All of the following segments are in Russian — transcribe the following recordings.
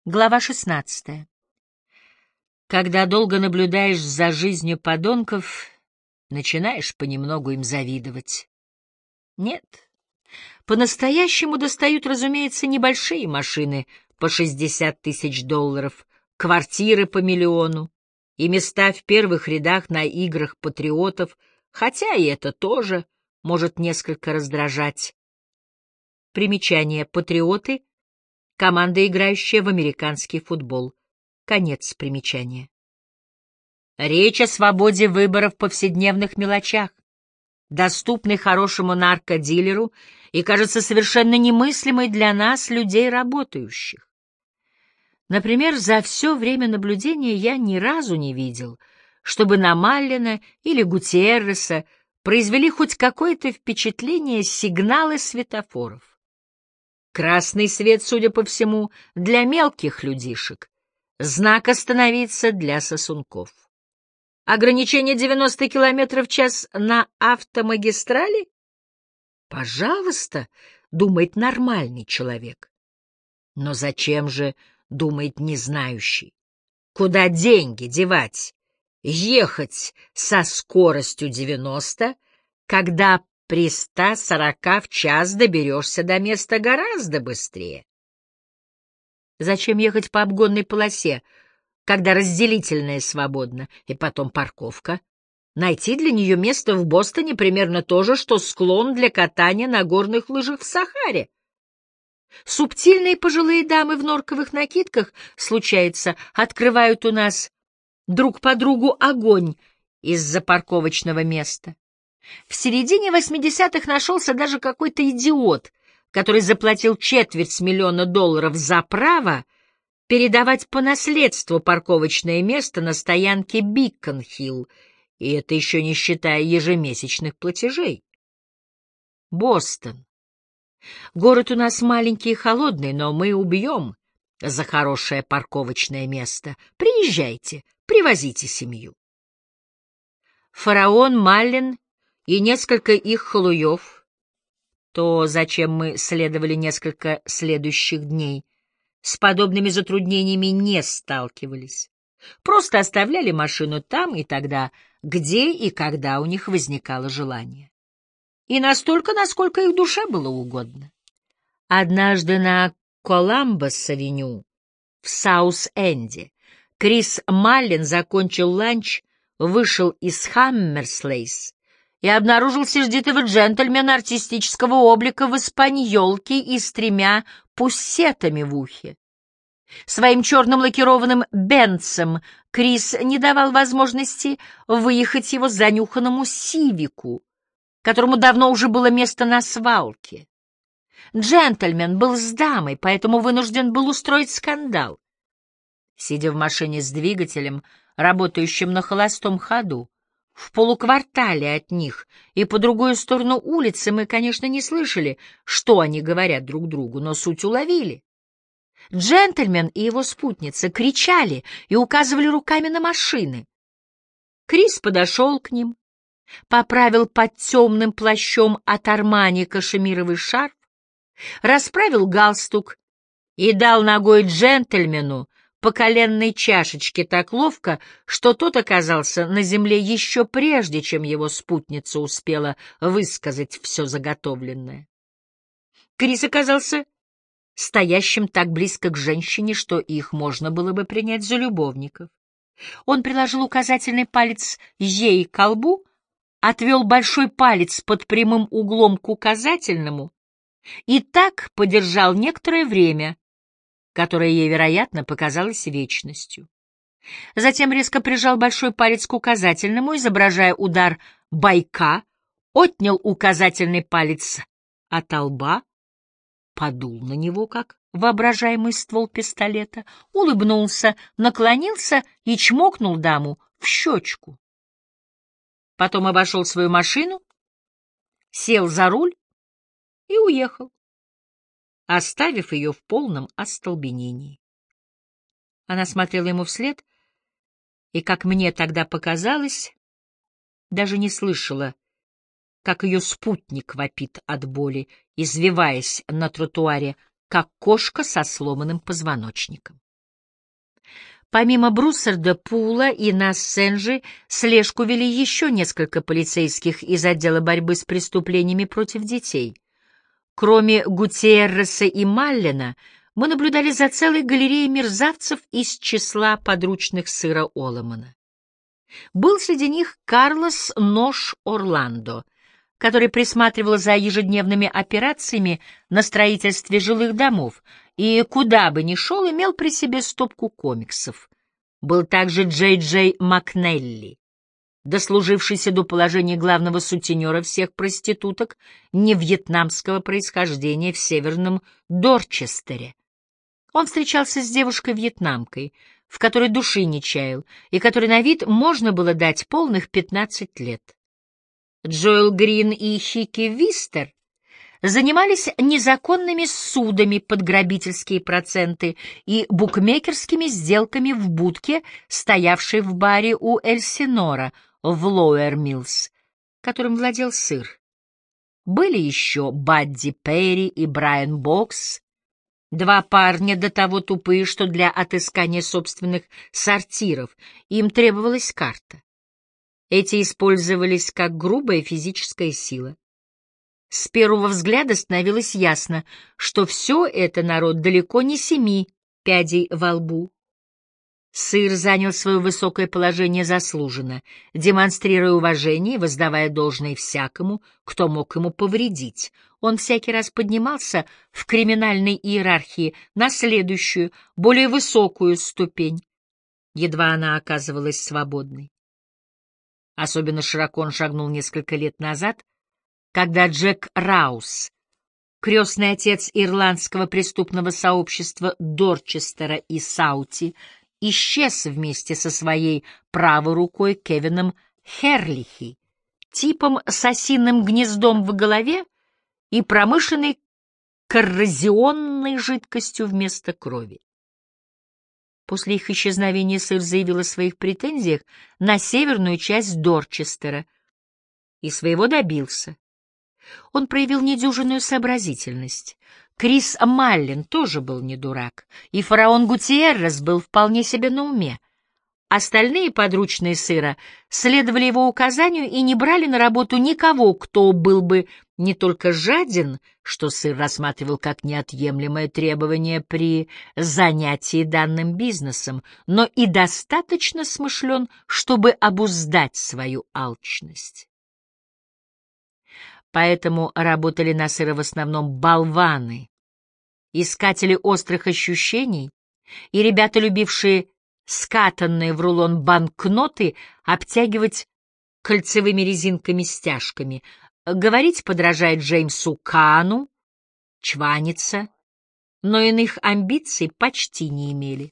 Глава 16. Когда долго наблюдаешь за жизнью подонков, начинаешь понемногу им завидовать. Нет, по-настоящему достают, разумеется, небольшие машины по 60 тысяч долларов, квартиры по миллиону и места в первых рядах на играх патриотов, хотя и это тоже может несколько раздражать. Примечание: патриоты — команда, играющая в американский футбол. Конец примечания. Речь о свободе выбора в повседневных мелочах, доступной хорошему наркодилеру и, кажется, совершенно немыслимой для нас, людей работающих. Например, за все время наблюдения я ни разу не видел, чтобы на Маллена или Гутиерреса произвели хоть какое-то впечатление сигналы светофоров. Красный свет, судя по всему, для мелких людишек, знак «Остановиться» для сосунков. Ограничение 90 км в час на автомагистрали? Пожалуйста, думает нормальный человек. Но зачем же, думает незнающий? Куда деньги девать? Ехать со скоростью 90, когда при 140 в час доберешься до места гораздо быстрее. Зачем ехать по обгонной полосе, когда разделительная свободна, и потом парковка? Найти для нее место в Бостоне примерно то же, что склон для катания на горных лыжах в Сахаре. Субтильные пожилые дамы в норковых накидках, случается, открывают у нас друг по другу огонь из-за парковочного места. В середине 80-х нашелся даже какой-то идиот, который заплатил $250 000 за право передавать по наследству парковочное место на стоянке Бикон-Хилл, и это еще не считая ежемесячных платежей. Бостон. Город у нас маленький и холодный, но мы убьем за хорошее парковочное место. Приезжайте, привозите семью. Фараон, Маллен и несколько их халуев, то, зачем мы следовали несколько следующих дней, с подобными затруднениями не сталкивались. Просто оставляли машину там и тогда, где и когда у них возникало желание. И настолько, насколько их душе было угодно. Однажды на Коламбас-авеню в Саус-Энде Крис Маллен закончил ланч, вышел из Хаммерслейс и обнаружил сердитого джентльмена артистического облика в испаньолке и с 3 пуссетами в ухе. Своим черным лакированным бенцем Крис не давал возможности выехать его занюханному Сивику, которому давно уже было место на свалке. Джентльмен был с дамой, поэтому вынужден был устроить скандал. Сидя в машине с двигателем, работающим на холостом ходу, в полуквартале от них и по другую сторону улицы, мы, конечно, не слышали, что они говорят друг другу, но суть уловили. Джентльмен и его спутница кричали и указывали руками на машины. Крис подошел к ним, поправил под темным плащом от Армани кашемировый шарф, расправил галстук и дал ногой джентльмену по коленной чашечке так ловко, что тот оказался на земле еще прежде, чем его спутница успела высказать все заготовленное. Крис оказался стоящим так близко к женщине, что их можно было бы принять за любовников. Он приложил указательный палец ей к колбу, отвел большой палец под прямым углом к указательному и так подержал некоторое время, которое ей, вероятно, показалось вечностью. Затем резко прижал большой палец к указательному, изображая удар байка, отнял указательный палец от лба, подул на него, как воображаемый ствол пистолета, улыбнулся, наклонился и чмокнул даму в щечку. Потом обошел свою машину, сел за руль и уехал, оставив ее в полном остолбенении. Она смотрела ему вслед, и, как мне тогда показалось, даже не слышала, как ее спутник вопит от боли, извиваясь на тротуаре, как кошка со сломанным позвоночником. Помимо Бруссарда, Пула и Нассенжи слежку вели еще несколько полицейских из отдела борьбы с преступлениями против детей. Кроме Гутиерреса и Маллена, мы наблюдали за целой галереей мерзавцев из числа подручных сыра Оломана. Был среди них Карлос Нож Орландо, который присматривал за ежедневными операциями на строительстве жилых домов и, куда бы ни шел, имел при себе стопку комиксов. Был также Джей Макнелли, дослужившийся до положения главного сутенера всех проституток невьетнамского происхождения в северном Дорчестере. Он встречался с девушкой-вьетнамкой, в которой души не чаял, и которой на вид можно было дать полных 15 лет. Джоэл Грин и Хики Вистер занимались незаконными судами под грабительские проценты и букмекерскими сделками в будке, стоявшей в баре у Эльсинора в Лоуэр-Миллс, которым владел сыр. Были еще Бадди Перри и Брайан Бокс, два парня до того тупые, что для отыскания собственных сортиров им требовалась карта. Эти использовались как грубая физическая сила. С первого взгляда становилось ясно, что все это народ далеко не 7 пядей во лбу. Сыр занял свое высокое положение заслуженно, демонстрируя уважение и воздавая должное всякому, кто мог ему повредить. Он всякий раз поднимался в криминальной иерархии на следующую, более высокую ступень, едва она оказывалась свободной. Особенно широко он шагнул несколько лет назад, когда Джек Раус, крестный отец ирландского преступного сообщества Дорчестера и Саути, исчез вместе со своей правой рукой Кевином Херлихи, типом с осиным гнездом в голове и промышленной коррозионной жидкостью вместо крови. После их исчезновения сыр заявил о своих претензиях на северную часть Дорчестера и своего добился. Он проявил недюжинную сообразительность. Крис Маллен тоже был не дурак, и фараон Гутиеррес был вполне себе на уме. Остальные подручные сыра следовали его указанию и не брали на работу никого, кто был бы не только жаден, что сыр рассматривал как неотъемлемое требование при занятии данным бизнесом, но и достаточно смышлен, чтобы обуздать свою алчность. Поэтому работали на сыра в основном болваны, искатели острых ощущений и ребята, любившие скатанные в рулон банкноты обтягивать кольцевыми резинками-стяжками, говорить подражает Джеймсу Каану, чваниться, но иных амбиций почти не имели.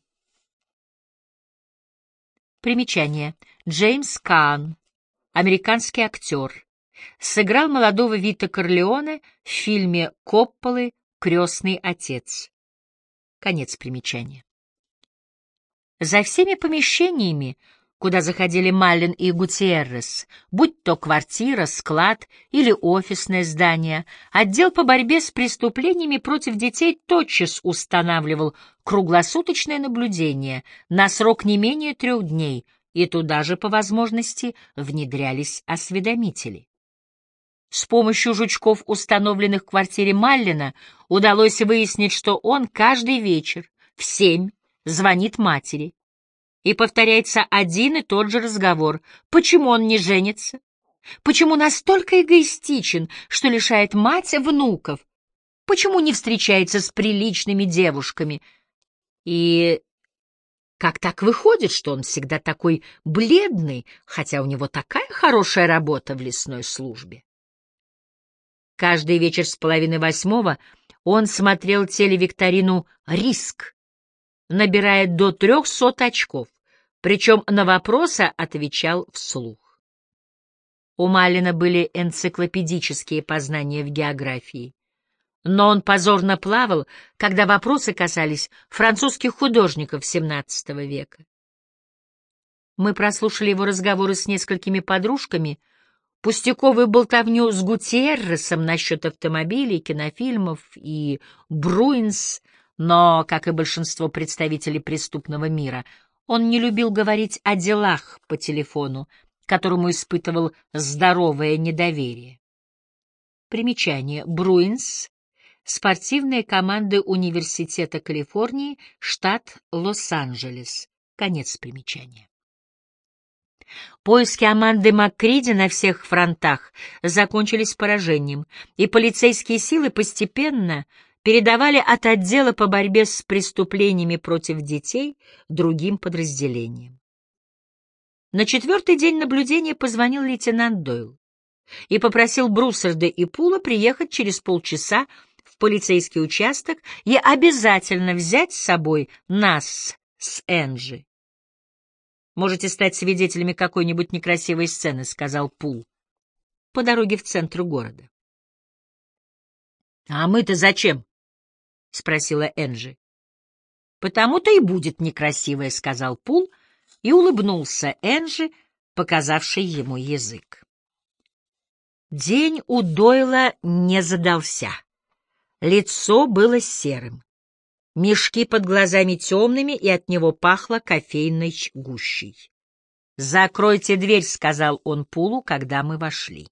Примечание. Джеймс Каан, американский актер, сыграл молодого Вита Корлеоне в фильме Копполы «Крестный отец». Конец примечания. За всеми помещениями, куда заходили Маллен и Гутиеррес, будь то квартира, склад или офисное здание, отдел по борьбе с преступлениями против детей тотчас устанавливал круглосуточное наблюдение на срок не менее 3 дней, и туда же, по возможности, внедрялись осведомители. С помощью жучков, установленных в квартире Маллена, удалось выяснить, что он каждый вечер в 7 звонит матери, и повторяется один и тот же разговор. Почему он не женится? Почему настолько эгоистичен, что лишает мать внуков? Почему не встречается с приличными девушками? И как так выходит, что он всегда такой бледный, хотя у него такая хорошая работа в лесной службе? Каждый вечер с 7:30 он смотрел телевикторину «Риск», набирая до 300 очков, причем на вопросы отвечал вслух. У Маллена были энциклопедические познания в географии, но он позорно плавал, когда вопросы касались французских художников XVII века. Мы прослушали его разговоры с несколькими подружками, пустяковую болтовню с Гутиерресом насчет автомобилей, кинофильмов и Бруинс, но, как и большинство представителей преступного мира, Он не любил говорить о делах по телефону, которому испытывал здоровое недоверие. Примечание. Бруинс. Спортивные команды Университета Калифорнии, штат Лос-Анджелес. Конец примечания. Поиски Аманды Маккриди на всех фронтах закончились поражением, и полицейские силы постепенно передавали от отдела по борьбе с преступлениями против детей другим подразделениям. На 4-й день наблюдения позвонил лейтенант Дойл и попросил Бруссарда и Пула приехать через полчаса в полицейский участок и обязательно взять с собой нас с Энджи. «Можете стать свидетелями какой-нибудь некрасивой сцены», — сказал Пул, — «по дороге в центр города». «А мы-то зачем?» — спросила Энджи. «Потому-то и будет некрасивая», — сказал Пул и улыбнулся Энджи, показавший ему язык. День у Дойла не задался. Лицо было серым, мешки под глазами темными, и от него пахло кофейной гущей. «Закройте дверь», — сказал он Пулу, когда мы вошли.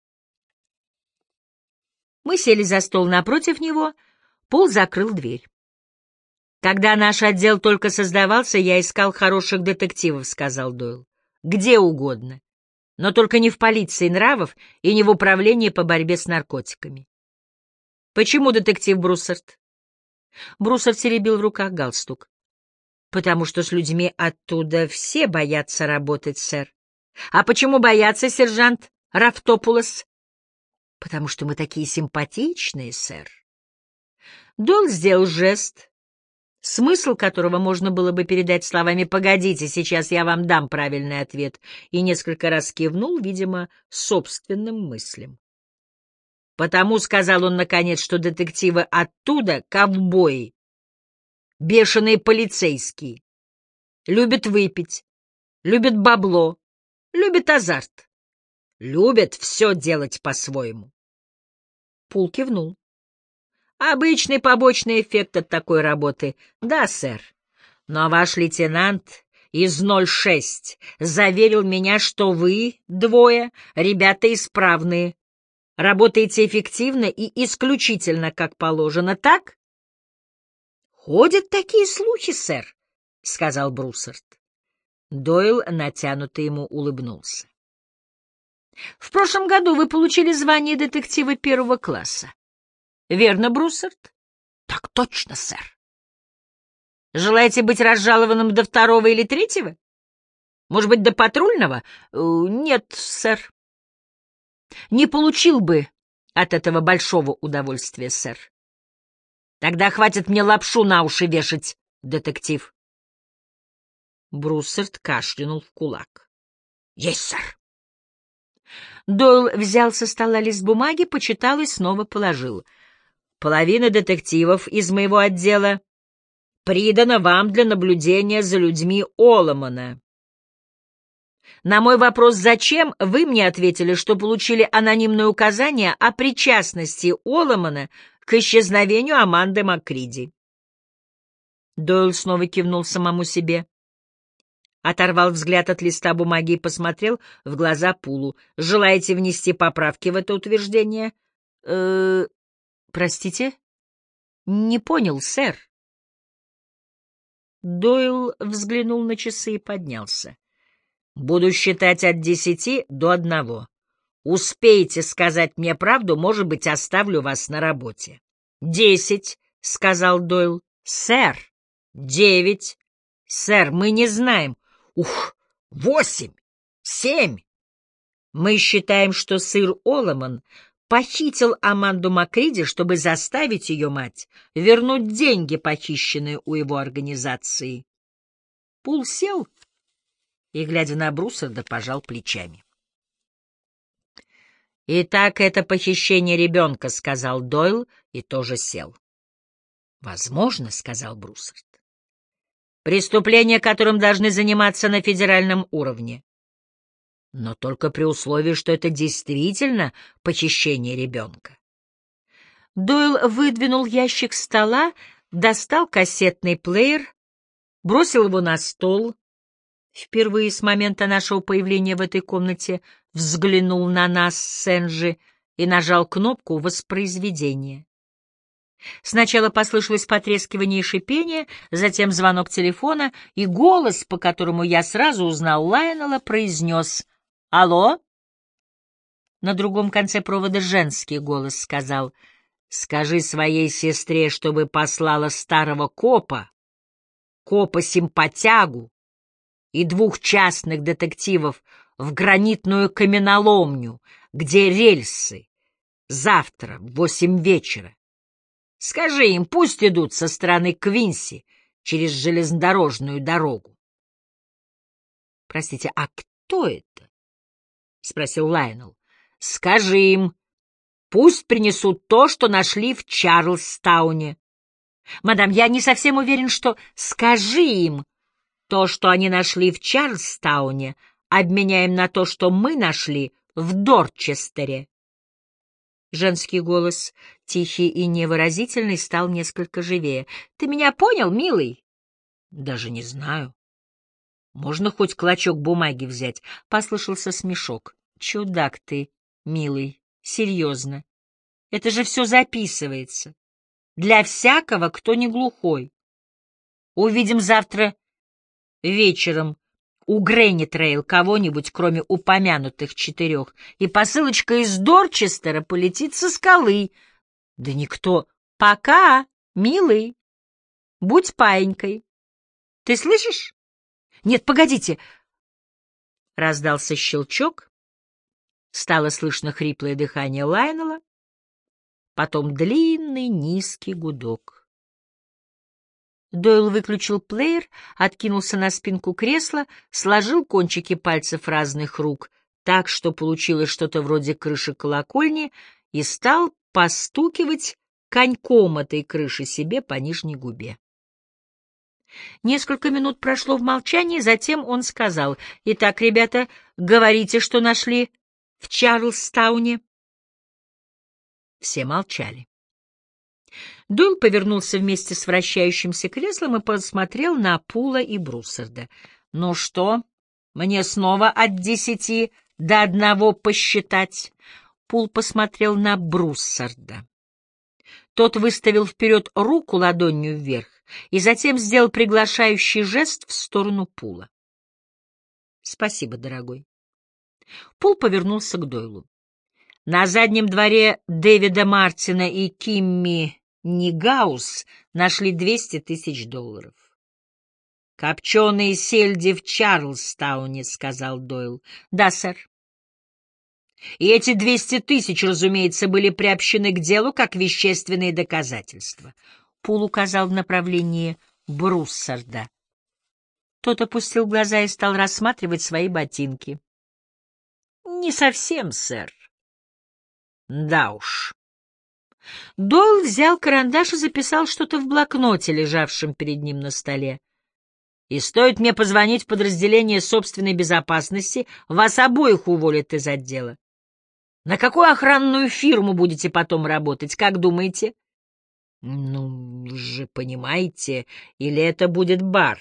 Мы сели за стол напротив него, Пул закрыл дверь. «Когда наш отдел только создавался, я искал хороших детективов», — сказал Дойл. «Где угодно, но только не в полиции нравов и не в управлении по борьбе с наркотиками». «Почему детектив Бруссард?» Бруссард теребил в руках галстук. «Потому что с людьми оттуда все боятся работать, сэр». «А почему боятся, сержант Рафтопулос?» «Потому что мы такие симпатичные, сэр». Дойл сделал жест, смысл которого можно было бы передать словами «погодите, сейчас я вам дам правильный ответ», и несколько раз кивнул, видимо, собственным мыслям. «Потому, — сказал он наконец, — что детективы оттуда — ковбои, бешеные полицейские, любят выпить, любят бабло, любят азарт, любят все делать по-своему». Пул кивнул. «Обычный побочный эффект от такой работы. Да, сэр. Но ваш лейтенант из 06 заверил меня, что вы, двое, ребята исправные, работаете эффективно и исключительно как положено, так?» «Ходят такие слухи, сэр», — сказал Бруссард. Дойл натянуто ему улыбнулся. «В прошлом году вы получили звание детектива 1-го класса. Верно, Бруссард?» «Так точно, сэр». «Желаете быть разжалованным до 2-го или 3-го? Может быть, до патрульного?» «Нет, сэр». «Не получил бы от этого большого удовольствия, сэр». «Тогда хватит мне лапшу на уши вешать, детектив». Бруссард кашлянул в кулак. «Есть, сэр». Дойл взял со стола лист бумаги, почитал и снова положил. «Половина детективов из моего отдела придана вам для наблюдения за людьми Оломана. На мой вопрос «зачем?» вы мне ответили, что получили анонимное указание о причастности Оломана к исчезновению Аманды Маккриди». Дойл снова кивнул самому себе, оторвал взгляд от листа бумаги и посмотрел в глаза Пулу. «Желаете внести поправки в это утверждение?» «Простите?» «Не понял, сэр». Дойл взглянул на часы и поднялся. «Буду считать от 10 до 1. Успеете сказать мне правду, может быть, оставлю вас на работе». 10, — сказал Дойл. «Сэр». 9. «Сэр, мы не знаем». 8, 7. Мы считаем, что сыр Оломан похитил Аманду Маккриди, чтобы заставить ее мать вернуть деньги, похищенные у его организации. Пул сел и, глядя на Бруссарда, пожал плечами. «Итак, это похищение ребенка», — сказал Дойл и тоже сел. «Возможно», — сказал Бруссард. «Преступление, которым должны заниматься на федеральном уровне. Но только при условии, что это действительно похищение ребенка». Дойл выдвинул ящик стола, достал кассетный плеер, бросил его на стол, Впервые с момента нашего появления в этой комнате взглянул на нас Сенджи и нажал кнопку воспроизведения. Сначала послышалось потрескивание и шипение, затем звонок телефона, и голос, по которому я сразу узнал Лайонела, произнес «Алло?». На другом конце провода женский голос сказал «Скажи своей сестре, чтобы послала старого копа-симпатягу и 2 частных детективов в гранитную каменоломню, где рельсы, завтра в 8 вечера. Скажи им, пусть идут со стороны Квинси через железнодорожную дорогу». «Простите, а кто это?» — спросил Лайонелл. «Скажи им, пусть принесут то, что нашли в Чарльстауне». «Мадам, я не совсем уверен, что...» «Скажи им, то, что они нашли в Чарльстауне, обменяем на то, что мы нашли в Дорчестере». Женский голос, тихий и невыразительный, стал несколько живее. «Ты меня понял, милый?» «Даже не знаю. Можно хоть клочок бумаги взять?» — послышался смешок. «Чудак ты, милый, серьезно. Это же все записывается. Для всякого, кто не глухой. Увидим завтра вечером у Грэнни-Трейл кого-нибудь, кроме упомянутых 4, и посылочка из Дорчестера полетит со скалы. Да никто. Пока, милый. Будь паинькой. Ты слышишь? Нет, погодите. Раздался щелчок. Стало слышно хриплое дыхание Лайонелла, потом длинный низкий гудок. Дойл выключил плеер, откинулся на спинку кресла, сложил кончики пальцев разных рук так, что получилось что-то вроде крыши колокольни, и стал постукивать коньком этой крыши себе по нижней губе. Несколько минут прошло в молчании, затем он сказал: «Итак, ребята, говорите, что нашли в Чарльстауне». Все молчали. Дойл повернулся вместе с вращающимся креслом и посмотрел на Пула и Бруссарда. «Ну что, мне снова от 10 до 1 посчитать?» Пул посмотрел на Бруссарда. Тот выставил вперед руку ладонью вверх и затем сделал приглашающий жест в сторону Пула. «Спасибо, дорогой». Пул повернулся к Дойлу. «На заднем дворе Дэвида Мартина и Кимми Нигаус нашли $200 000. «Копченые сельди в Чарльстауне», — сказал Дойл. «Да, сэр». «И эти 200 000, разумеется, были приобщены к делу как вещественные доказательства». Пул указал в направлении Бруссарда. Тот опустил глаза и стал рассматривать свои ботинки. «Не совсем, сэр». «Да уж». Дойл взял карандаш и записал что-то в блокноте, лежавшем перед ним на столе. «И стоит мне позвонить в подразделение собственной безопасности, вас обоих уволят из отдела. На какую охранную фирму будете потом работать, как думаете?» «Ну, вы же понимаете, или это будет бар?»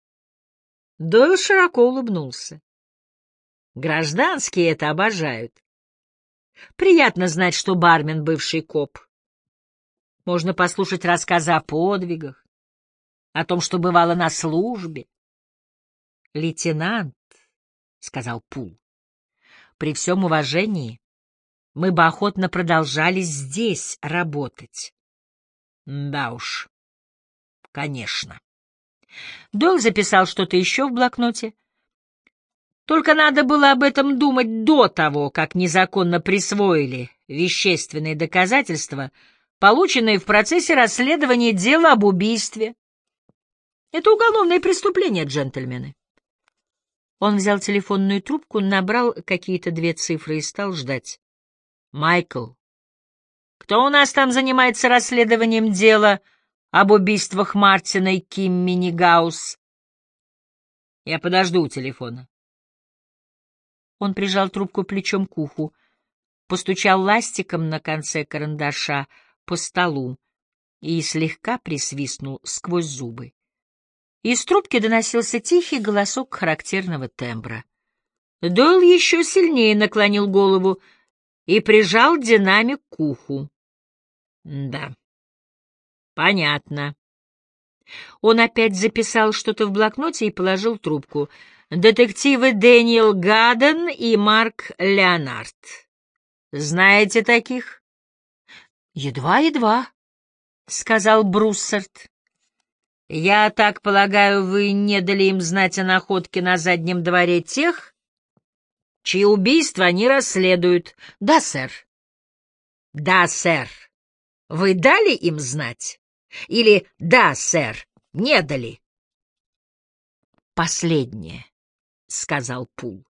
Дойл широко улыбнулся. «Гражданские это обожают. Приятно знать, что бармен — бывший коп. Можно послушать рассказы о подвигах, о том, что бывало на службе». «Лейтенант», — сказал Пул, — «при всем уважении мы бы охотно продолжали здесь работать». «Да уж, конечно». Дойл записал что-то еще в блокноте. «Только надо было об этом думать до того, как незаконно присвоили вещественные доказательства, полученные в процессе расследования дела об убийстве. Это уголовное преступление, джентльмены». Он взял телефонную трубку, набрал какие-то 2 цифры и стал ждать. «Майкл, кто у нас там занимается расследованием дела об убийствах Мартина и Кимми Нигаус?» «Я подожду у телефона». Он прижал трубку плечом к уху, постучал ластиком на конце карандаша по столу и слегка присвистнул сквозь зубы. Из трубки доносился тихий голосок характерного тембра. Дойл еще сильнее наклонил голову и прижал динамик к уху. Да, понятно. Он опять записал что-то в блокноте и положил трубку. Детективы Дэниел Гадден и Марк Леонард. Знаете таких? Едва-едва, — сказал Бруссард. Я так полагаю, вы не дали им знать о находке на заднем дворе тех, чьи убийства они расследуют? Да, сэр. Да, сэр. Вы дали им знать? Или да, сэр, не дали? Последнее, — сказал Пул.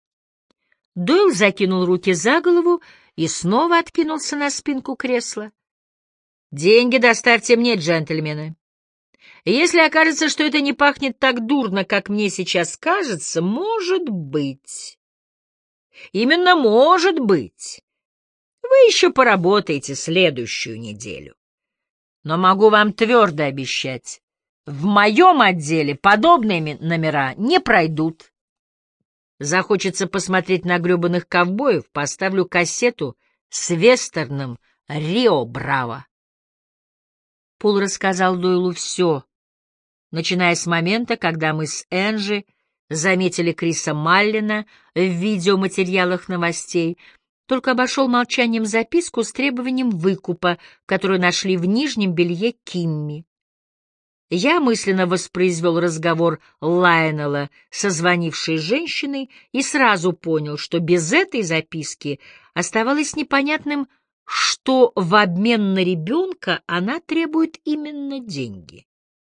Дойл закинул руки за голову и снова откинулся на спинку кресла. Деньги доставьте мне, джентльмены. Если окажется, что это не пахнет так дурно, как мне сейчас кажется, может быть. Именно может быть. Вы еще поработаете следующую неделю. Но могу вам твердо обещать, в моем отделе подобные номера не пройдут. Захочется посмотреть на гребаных ковбоев, поставлю кассету с вестерном «Рио Браво». Пул рассказал Дойлу все, начиная с момента, когда мы с Энджи заметили Криса Маллина в видеоматериалах новостей, только обошел молчанием записку с требованием выкупа, которую нашли в нижнем белье Кимми. Я мысленно воспроизвел разговор Лайонела со звонившей женщиной и сразу понял, что без этой записки оставалось непонятным, что в обмен на ребенка она требует именно деньги.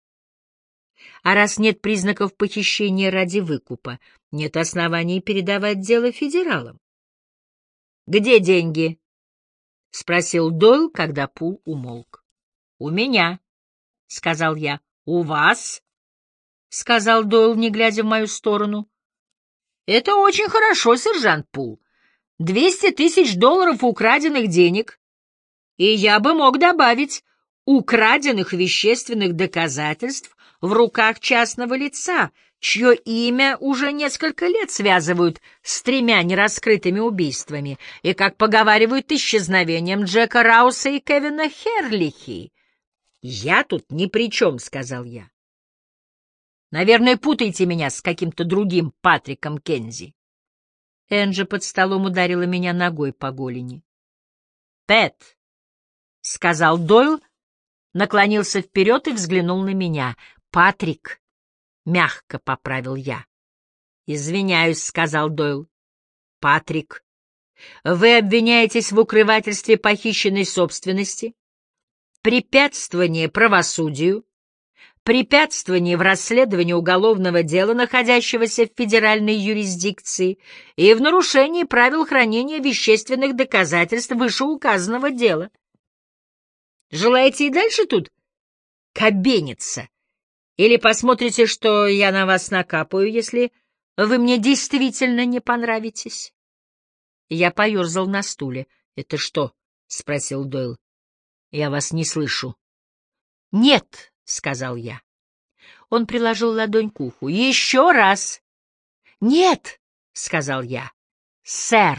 А раз нет признаков похищения ради выкупа, нет оснований передавать дело федералам. «Где деньги?» — спросил Дойл, когда Пул умолк. «У меня», — сказал я. «У вас?» — сказал Дойл, не глядя в мою сторону. «Это очень хорошо, сержант Пул. 200 тысяч долларов украденных денег. И я бы мог добавить украденных вещественных доказательств в руках частного лица, чье имя уже несколько лет связывают с 3 нераскрытыми убийствами и, как поговаривают, исчезновением Джека Рауса и Кевина Херлихи. «Я тут ни при чем», — сказал я. «Наверное, путаете меня с каким-то другим Патриком Кензи». Энджи под столом ударила меня ногой по голени. «Пэт», — сказал Дойл, наклонился вперед и взглянул на меня. «Патрик», — мягко поправил я. «Извиняюсь», — сказал Дойл. «Патрик, вы обвиняетесь в укрывательстве похищенной собственности, препятствовании правосудию, препятствовании в расследовании уголовного дела, находящегося в федеральной юрисдикции, и в нарушении правил хранения вещественных доказательств вышеуказанного дела. Желаете и дальше тут кабениться? Или посмотрите, что я на вас накапаю, если вы мне действительно не понравитесь?» Я поерзал на стуле. «Это что?» — спросил Дойл. «Я вас не слышу». «Нет», — сказал я. Он приложил ладонь к уху. «Еще раз». «Нет», — сказал я. «Сэр».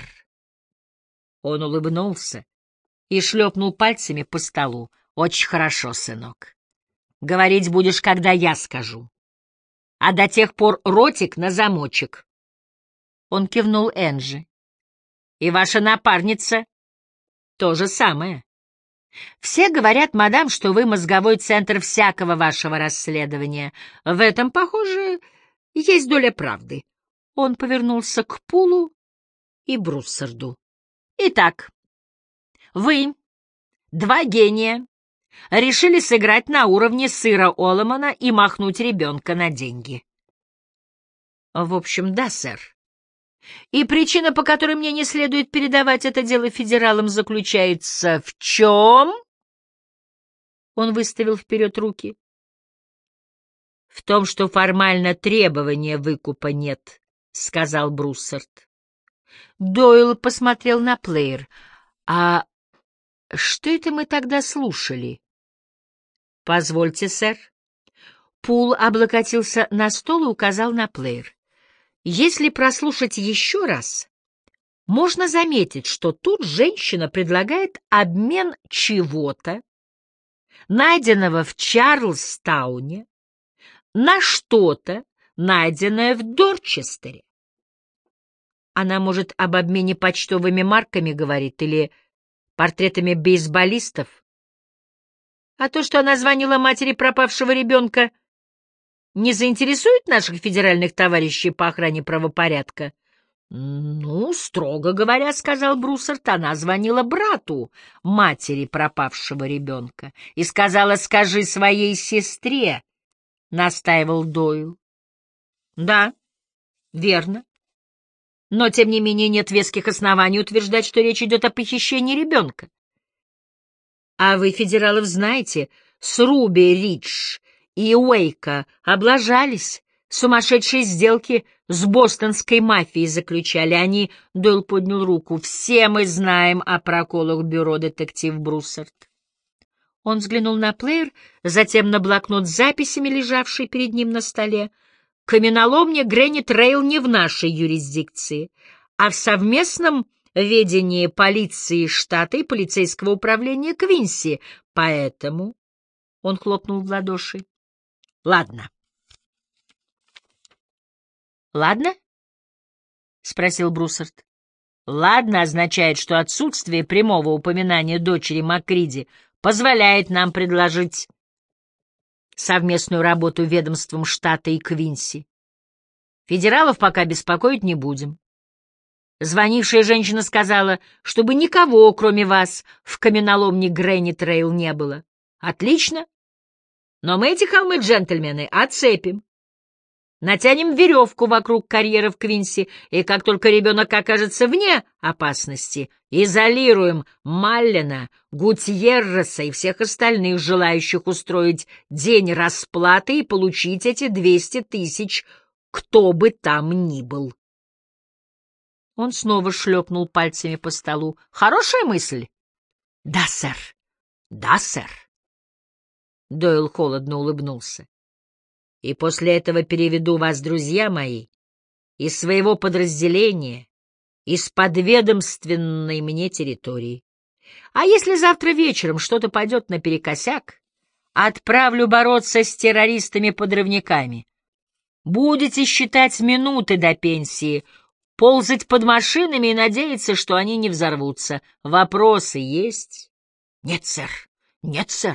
Он улыбнулся и шлепнул пальцами по столу. «Очень хорошо, сынок. Говорить будешь, когда я скажу. А до тех пор ротик на замочек». Он кивнул Энджи. «И ваша напарница то же самое. Все говорят, мадам, что вы мозговой центр всякого вашего расследования. В этом, похоже, есть доля правды». Он повернулся к Пулу и Бруссарду. «Итак, вы, 2 гения, решили сыграть на уровне сыра Оломана и махнуть ребенка на деньги». «В общем, да, сэр. И причина, по которой мне не следует передавать это дело федералам, заключается в чем?» Он выставил вперед руки. «В том, что формально требования выкупа нет», — сказал Бруссард. Дойл посмотрел на плеер. «А что это мы тогда слушали?» «Позвольте, сэр». Пул облокотился на стол и указал на плеер. Если прослушать еще раз, можно заметить, что тут женщина предлагает обмен чего-то, найденного в Чарльстауне, на что-то, найденное в Дорчестере. Она, может, об обмене почтовыми марками говорит или портретами бейсболистов. А то, что она звонила матери пропавшего ребенка, не заинтересует наших федеральных товарищей по охране правопорядка? Ну, строго говоря, — сказал Бруссард, — она звонила брату матери пропавшего ребенка и сказала: «Скажи своей сестре», — настаивал Дойл. Да, верно. Но, тем не менее, нет веских оснований утверждать, что речь идет о похищении ребенка. А вы, федералов, знаете, с Руби Ридж и Уэйка облажались, сумасшедшие сделки с бостонской мафией заключали. Они, Дойл поднял руку, все мы знаем о проколах бюро, детектив Бруссард. Он взглянул на плеер, затем на блокнот с записями, лежавший перед ним на столе. Каменоломня Грэнит Рейл не в нашей юрисдикции, а в совместном ведении полиции штата и полицейского управления Квинси, поэтому... Он хлопнул в ладоши. Ладно. Ладно? — спросил Бруссард. Ладно означает, что отсутствие прямого упоминания дочери Макриди позволяет нам предложить совместную работу ведомством штата и Квинси. Федералов пока беспокоить не будем. Звонившая женщина сказала, чтобы никого, кроме вас, в каменоломне Грэнит Рейл не было. Отлично. Но мы эти холмы, джентльмены, отцепим. Натянем веревку вокруг карьера в Квинси, и как только ребенок окажется вне опасности, изолируем Маллена, Гутьерреса и всех остальных, желающих устроить день расплаты и получить эти 200 тысяч, кто бы там ни был. Он снова шлепнул пальцами по столу. Хорошая мысль? Да, сэр. Да, сэр. Дойл холодно улыбнулся. И после этого переведу вас, друзья мои, из своего подразделения, из подведомственной мне территории. А если завтра вечером что-то пойдет наперекосяк, отправлю бороться с террористами-подрывниками. Будете считать минуты до пенсии, ползать под машинами и надеяться, что они не взорвутся. Вопросы есть? Нет, сэр. Нет, сэр.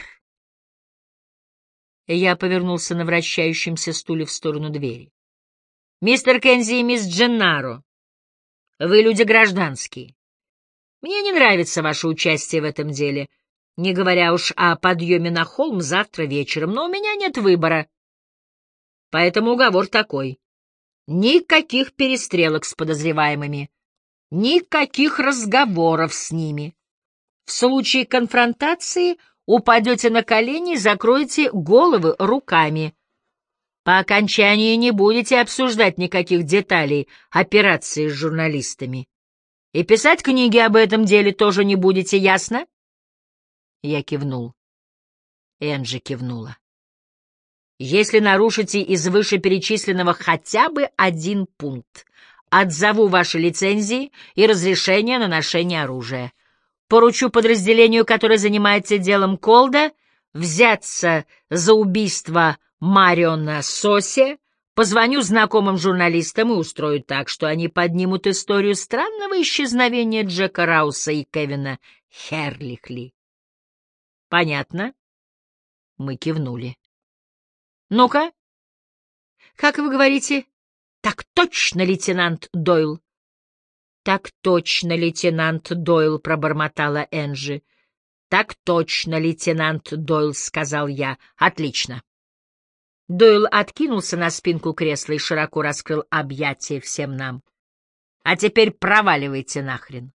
Я повернулся на вращающемся стуле в сторону двери. «Мистер Кензи и мисс Дженнаро, вы люди гражданские. Мне не нравится ваше участие в этом деле, не говоря уж о подъеме на холм завтра вечером, но у меня нет выбора. Поэтому уговор такой. Никаких перестрелок с подозреваемыми, никаких разговоров с ними. В случае конфронтации упадете на колени и закроете головы руками. По окончании не будете обсуждать никаких деталей операции с журналистами. И писать книги об этом деле тоже не будете, ясно?» Я кивнул. Энджи кивнула. «Если нарушите из вышеперечисленного хотя бы один пункт, отзову ваши лицензии и разрешение на ношение оружия. Поручу подразделению, которое занимается делом Колда, взяться за убийство Мариона Сосе, позвоню знакомым журналистам и устрою так, что они поднимут историю странного исчезновения Джека Рауса и Кевина Херлихли». «Понятно?» Мы кивнули. «Ну-ка, как вы говорите?» «Так точно, лейтенант Дойл!» «Так точно, лейтенант Дойл», — пробормотала Энджи. «Так точно, лейтенант Дойл», — сказал я. «Отлично». Дойл откинулся на спинку кресла и широко раскрыл объятия всем нам. «А теперь проваливайте нахрен».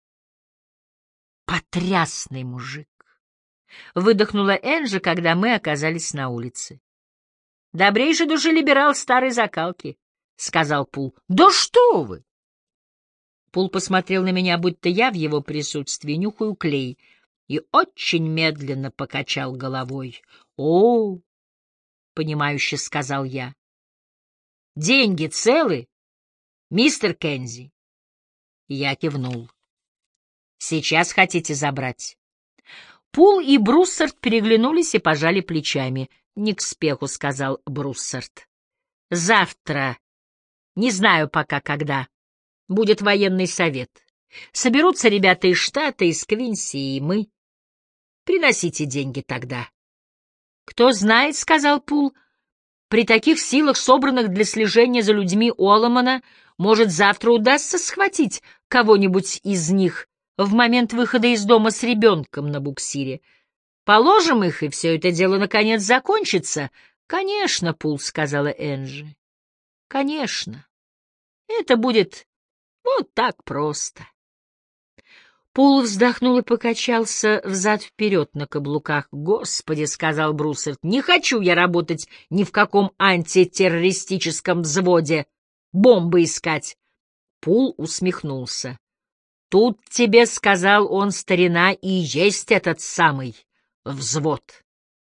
«Потрясный мужик», — выдохнула Энджи, когда мы оказались на улице. «Добрейший души либерал старой закалки», — сказал Пул. «Да что вы!» Пул посмотрел на меня, будто я в его присутствии нюхаю клей, и очень медленно покачал головой. «О, понимающе сказал я. «Деньги целы, мистер Кензи?» Я кивнул. «Сейчас хотите забрать?» Пул и Бруссард переглянулись и пожали плечами. «Не к спеху», — сказал Бруссард. «Завтра, не знаю пока когда, будет военный совет. Соберутся ребята из штата, из Квинси, и мы. Приносите деньги тогда». «Кто знает», — сказал Пул, — «при таких силах, собранных для слежения за людьми Оломана, может, завтра удастся схватить кого-нибудь из них в момент выхода из дома с ребенком на буксире. Положим их, и все это дело наконец закончится». «Конечно, Пул», — сказала Энджи. «Конечно. Это будет вот так просто». Пул вздохнул и покачался взад-вперед на каблуках. «Господи», — сказал Бруссард, — «не хочу я работать ни в каком антитеррористическом взводе. Бомбы искать». Пул усмехнулся. «Тут тебе, — сказал он, — старина, и есть этот самый взвод».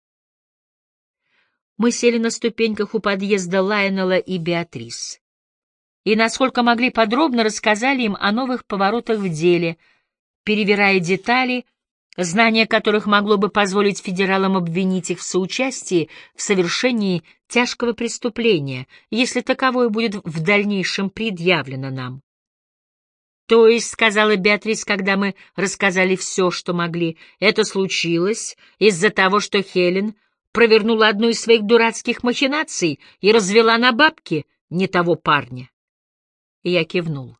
Мы сели на ступеньках у подъезда Лайонела и Беатрис. И, насколько могли, подробно рассказали им о новых поворотах в деле, перевирая детали, знание которых могло бы позволить федералам обвинить их в соучастии в совершении тяжкого преступления, если таковое будет в дальнейшем предъявлено нам. «То есть, — сказала Беатрис, когда мы рассказали все, что могли, — это случилось из-за того, что Хелен провернула одну из своих дурацких махинаций и развела на бабки не того парня?» И я кивнул.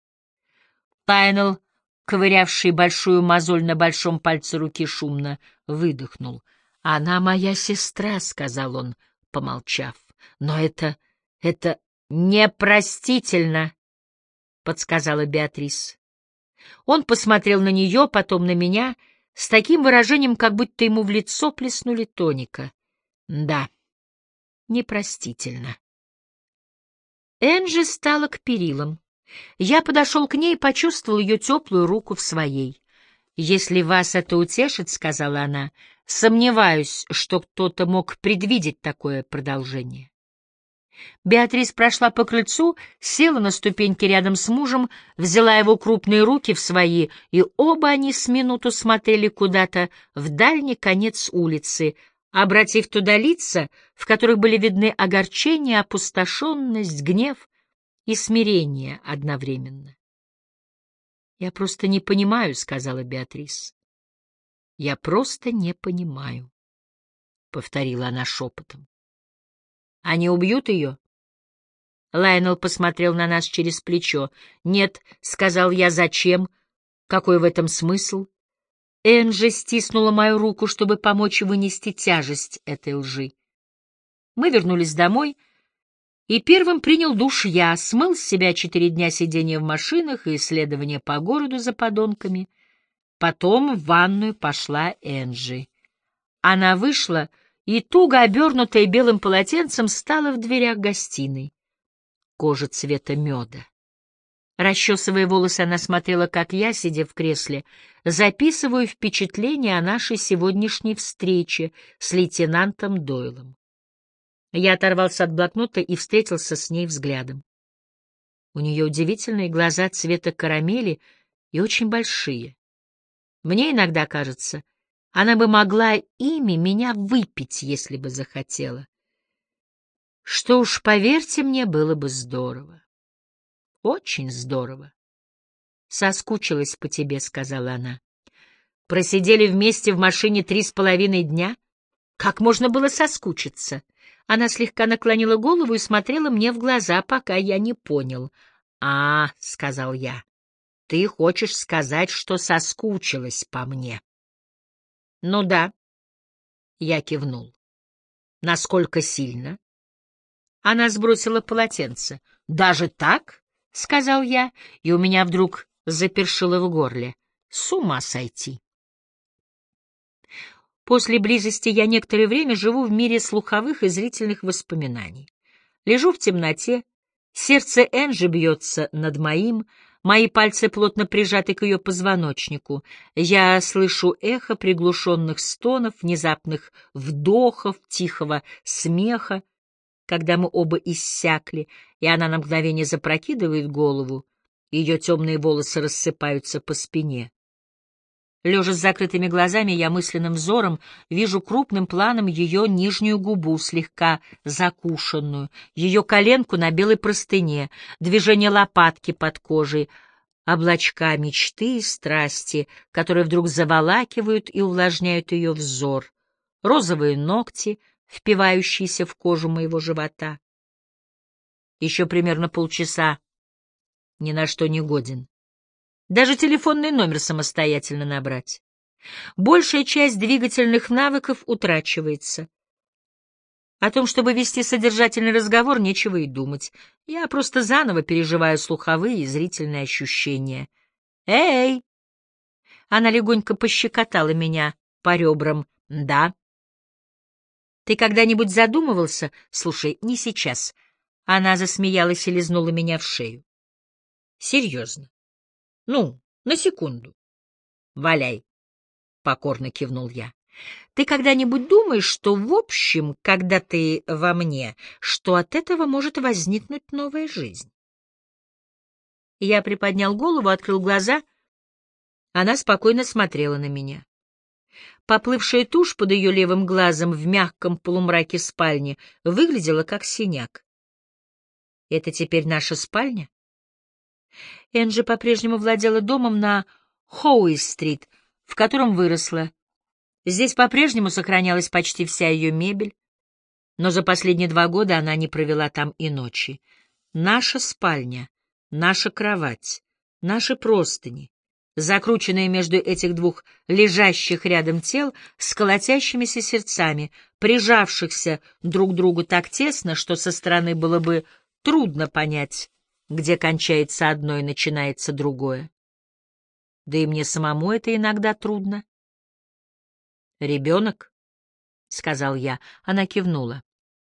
Лайонел, ковырявший большую мозоль на большом пальце руки, шумно выдохнул. «Она моя сестра», — сказал он, помолчав. «Но это непростительно», — подсказала Беатрис. Он посмотрел на нее, потом на меня, с таким выражением, как будто ему в лицо плеснули тоника. «Да, непростительно». Энджи стала к перилам. Я подошел к ней и почувствовал ее теплую руку в своей. «Если вас это утешит, — сказала она, — сомневаюсь, что кто-то мог предвидеть такое продолжение». Беатрис прошла по крыльцу, села на ступеньки рядом с мужем, взяла его крупные руки в свои, и оба они с минуту смотрели куда-то в дальний конец улицы, обратив туда лица, в которых были видны огорчение, опустошенность, гнев и смирение одновременно. «Я просто не понимаю», — сказала Беатрис. «Я просто не понимаю», — повторила она шепотом. «Они убьют ее?» Лайонел посмотрел на нас через плечо. «Нет», — сказал я, — «зачем? Какой в этом смысл?» Энджи стиснула мою руку, чтобы помочь вынести тяжесть этой лжи. Мы вернулись домой, и первым принял душ я, смыл с себя 4 дня сидения в машинах и исследования по городу за подонками. Потом в ванную пошла Энджи. Она вышла и, туго обернутая белым полотенцем, стала в дверях гостиной. Кожа цвета меда. Расчесывая волосы, она смотрела, как я, сидя в кресле, записываю впечатления о нашей сегодняшней встрече с лейтенантом Дойлом. Я оторвался от блокнота и встретился с ней взглядом. У нее удивительные глаза цвета карамели и очень большие. Мне иногда кажется, она бы могла ими меня выпить, если бы захотела. Что уж, поверьте мне, было бы здорово. Очень здорово. «Соскучилась по тебе», — сказала она. «Просидели вместе в машине 3,5 дня? Как можно было соскучиться?» Она слегка наклонила голову и смотрела мне в глаза, пока я не понял. — сказал я, — ты хочешь сказать, что соскучилась по мне? — Ну да. Я кивнул. — Насколько сильно? Она сбросила полотенце. — Даже так? — сказал я, и у меня вдруг запершило в горле. С ума сойти. После близости я некоторое время живу в мире слуховых и зрительных воспоминаний. Лежу в темноте, сердце Энджи бьется над моим, Мои пальцы плотно прижаты к ее позвоночнику. Я слышу эхо приглушенных стонов, внезапных вдохов, тихого смеха, когда мы оба иссякли, и она на мгновение запрокидывает голову, ее темные волосы рассыпаются по спине. Лежа с закрытыми глазами, я мысленным взором вижу крупным планом ее нижнюю губу, слегка закушенную, ее коленку на белой простыне, движение лопатки под кожей, облачка мечты и страсти, которые вдруг заволакивают и увлажняют ее взор, розовые ногти, впивающиеся в кожу моего живота. Еще примерно полчаса ни на что не годен. Даже телефонный номер самостоятельно набрать. Большая часть двигательных навыков утрачивается. О том, чтобы вести содержательный разговор, нечего и думать. Я просто заново переживаю слуховые и зрительные ощущения. «Эй!» Она легонько пощекотала меня по ребрам. «Да». «Ты когда-нибудь задумывался?» «Слушай, не сейчас». Она засмеялась и лизнула меня в шею. «Серьезно. Ну, на секунду». «Валяй», — покорно кивнул я. «Ты когда-нибудь думаешь, что в общем, когда ты во мне, что от этого может возникнуть новая жизнь?» Я приподнял голову, открыл глаза. Она спокойно смотрела на меня. Поплывшая тушь под ее левым глазом в мягком полумраке спальни выглядела как синяк. «Это теперь наша спальня?» Энджи по-прежнему владела домом на Хоуи-стрит, в котором выросла. Здесь по-прежнему сохранялась почти вся ее мебель, но за последние 2 года она не провела там и ночи. Наша спальня, наша кровать, наши простыни, закрученные между этих двух лежащих рядом тел с колотящимися сердцами, прижавшихся друг к другу так тесно, что со стороны было бы трудно понять, где кончается одно и начинается другое. Да и мне самому это иногда трудно. «Ребенок?» — сказал я. Она кивнула.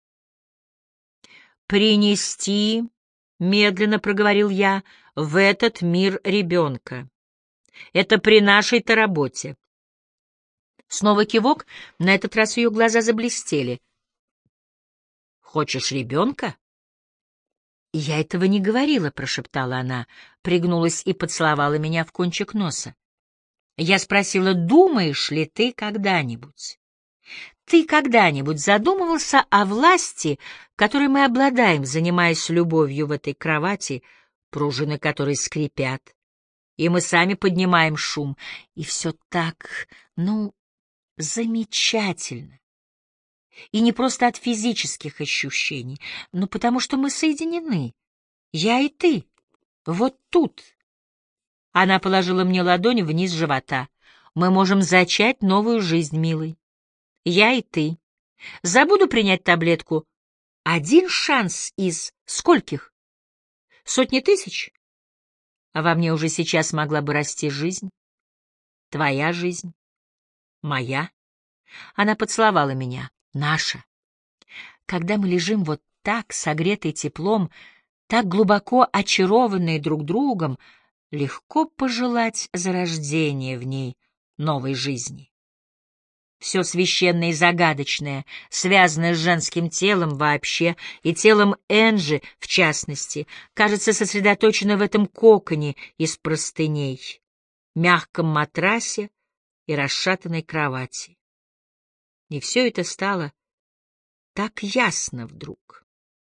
«Принести, — медленно проговорил я, — в этот мир ребенка. Это при нашей-то работе». Снова кивок, на этот раз ее глаза заблестели. «Хочешь ребенка?» «Я этого не говорила», — прошептала она, пригнулась и поцеловала меня в кончик носа. Я спросила, думаешь ли ты когда-нибудь? Ты когда-нибудь задумывался о власти, которой мы обладаем, занимаясь любовью в этой кровати, пружины которой скрипят, и мы сами поднимаем шум, и все так, замечательно. И не просто от физических ощущений, но потому что мы соединены, я и ты, вот тут. Она положила мне ладонь вниз живота. Мы можем зачать новую жизнь, милый. Я и ты. Забуду принять таблетку. 1 шанс из скольких? 100 тысяч? А во мне уже сейчас могла бы расти жизнь. Твоя жизнь. Моя. Она поцеловала меня. Наша. Когда мы лежим вот так, согретые теплом, так глубоко очарованные друг другом, легко пожелать зарождения в ней новой жизни. Все священное и загадочное, связанное с женским телом вообще и телом Энджи в частности, кажется сосредоточено в этом коконе из простыней, мягком матрасе и расшатанной кровати. И все это стало так ясно вдруг.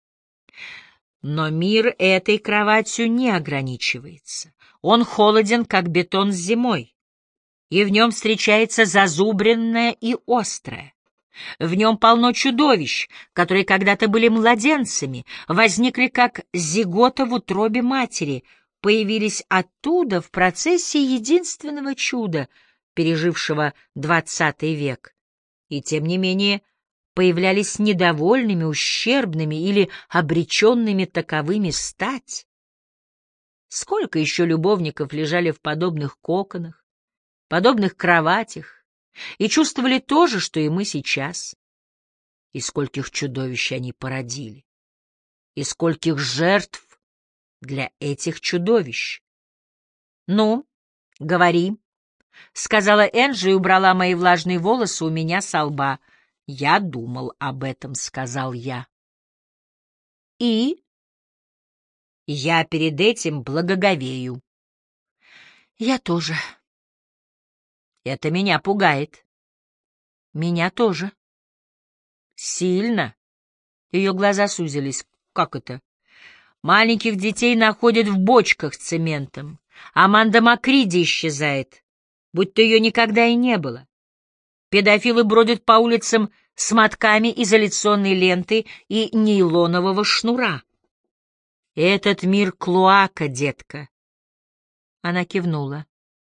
Но мир этой кроватью не ограничивается. Он холоден, как бетон зимой, и в нем встречается зазубренное и острое. В нем полно чудовищ, которые когда-то были младенцами, возникли как зигота в утробе матери, появились оттуда в процессе единственного чуда, пережившего XX век, и тем не менее появлялись недовольными, ущербными или обреченными таковыми стать. Сколько еще любовников лежали в подобных коконах, подобных кроватях, и чувствовали то же, что и мы сейчас. И скольких чудовищ они породили, и скольких жертв для этих чудовищ. «Ну, говори», — сказала Энджи и убрала мои влажные волосы у меня со лба. «Я думал об этом», — сказал я. «И?» «Я перед этим благоговею». «Я тоже». «Это меня пугает». «Меня тоже». «Сильно?» Ее глаза сузились. «Как это?» «Маленьких детей находят в бочках с цементом. Аманда Макриди исчезает, будто ее никогда и не было. Педофилы бродят по улицам с мотками изоляционной ленты и нейлонового шнура. Этот мир — клоака, детка». Она кивнула.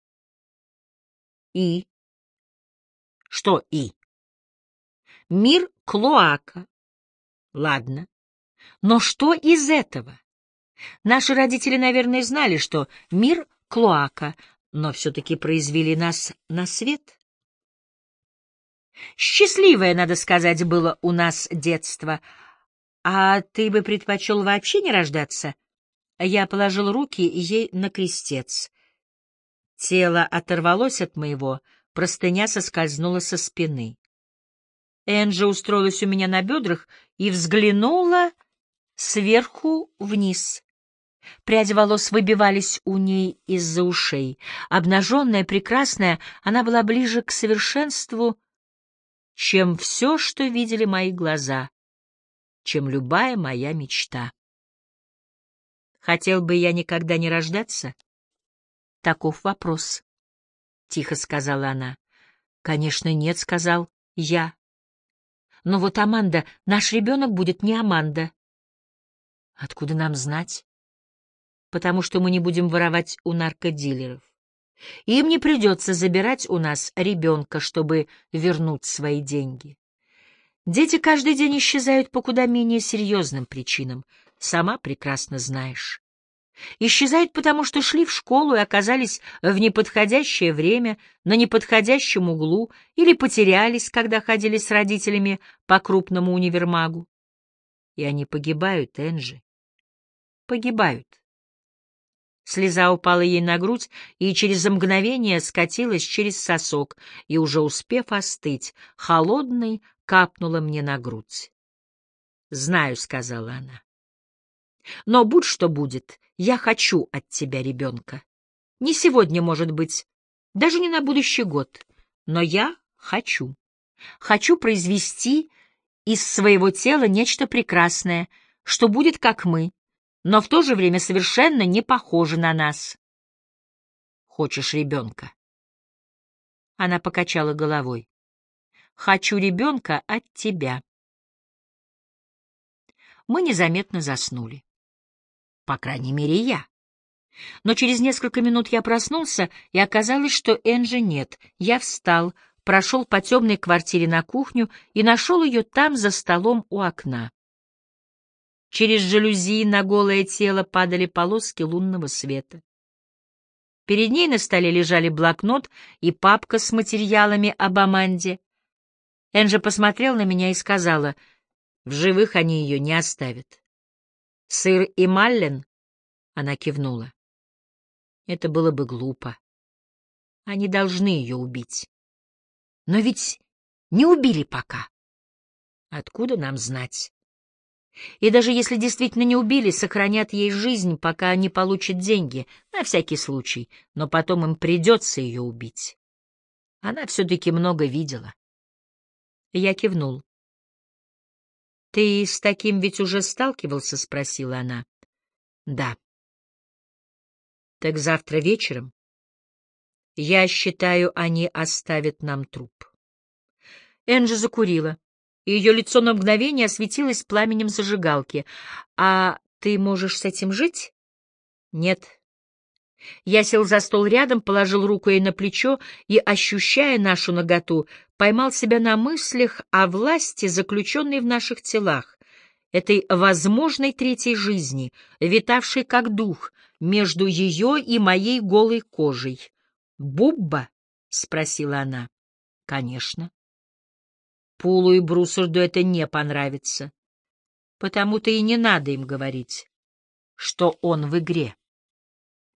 «И?» «Что «и»?» «Мир — клоака». «Ладно. Но что из этого? Наши родители, наверное, знали, что мир — клоака, но все-таки произвели нас на свет. Счастливое, надо сказать, было у нас детство. А ты бы предпочел вообще не рождаться?» Я положил руки ей на крестец. Тело оторвалось от моего, простыня соскользнула со спины. Энджи устроилась у меня на бедрах и взглянула сверху вниз. Пряди волос выбивались у ней из-за ушей. Обнаженная, прекрасная, она была ближе к совершенству, чем все, что видели мои глаза, чем любая моя мечта. Хотел бы я никогда не рождаться? Таков вопрос, — тихо сказала она. Конечно, нет, — сказал я. Но вот Аманда, наш ребенок будет не Аманда. Откуда нам знать? Потому что мы не будем воровать у наркодилеров. Им не придется забирать у нас ребенка, чтобы вернуть свои деньги. Дети каждый день исчезают по куда менее серьезным причинам, сама прекрасно знаешь. Исчезают потому, что шли в школу и оказались в неподходящее время, на неподходящем углу, или потерялись, когда ходили с родителями по крупному универмагу. И они погибают, Энджи. Погибают. Слеза упала ей на грудь и через мгновение скатилась через сосок, и, уже успев остыть, холодной капнула мне на грудь. «Знаю», — сказала она. «Но будь что будет, я хочу от тебя ребенка. Не сегодня, может быть, даже не на будущий год, но я хочу. Хочу произвести из своего тела нечто прекрасное, что будет как мы, но в то же время совершенно не похоже на нас». «Хочешь ребенка?» Она покачала головой. «Хочу ребенка от тебя». Мы незаметно заснули. По крайней мере, я. Но через несколько минут я проснулся, и оказалось, что Энджи нет. Я встал, прошел по темной квартире на кухню и нашел ее там, за столом у окна. Через жалюзи на голое тело падали полоски лунного света. Перед ней на столе лежали блокнот и папка с материалами об Аманде. Энджи посмотрел на меня и сказала, в живых они ее не оставят. «Сыр и маллен?» — она кивнула. «Это было бы глупо. Они должны ее убить. Но ведь не убили пока. Откуда нам знать? И даже если действительно не убили, сохранят ей жизнь, пока не получат деньги, на всякий случай, но потом им придется ее убить. Она все-таки много видела». Я кивнул. «Ты с таким ведь уже сталкивался?» — спросила она. «Да». «Так завтра вечером?» «Я считаю, они оставят нам труп». Энджи закурила, и ее лицо на мгновение осветилось пламенем зажигалки. «А ты можешь с этим жить?» «Нет». Я сел за стол рядом, положил руку ей на плечо и, ощущая нашу наготу, поймал себя на мыслях о власти, заключенной в наших телах, этой возможной третьей жизни, витавшей как дух между ее и моей голой кожей. «Бубба?» — спросила она. «Конечно». Пулу и Брусарду это не понравится. Потому-то и не надо им говорить, что он в игре.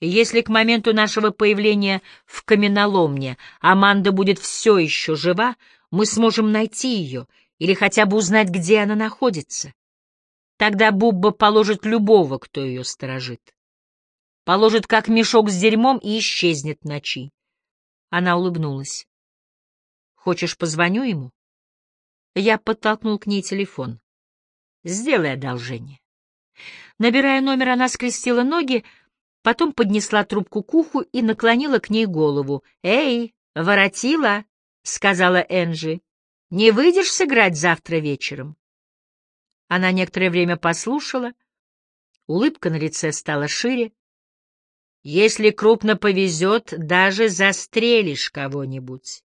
Если к моменту нашего появления в каменоломне Аманда будет все еще жива, мы сможем найти ее или хотя бы узнать, где она находится. Тогда Бубба положит любого, кто ее сторожит. Положит как мешок с дерьмом и исчезнет в ночи. Она улыбнулась. Хочешь, позвоню ему? Я подтолкнул к ней телефон. Сделай одолжение. Набирая номер, она скрестила ноги, потом поднесла трубку к уху и наклонила к ней голову. «Эй, воротила!» — сказала Энджи. «Не выйдешь сыграть завтра вечером?» Она некоторое время послушала. Улыбка на лице стала шире. «Если крупно повезет, даже застрелишь кого-нибудь».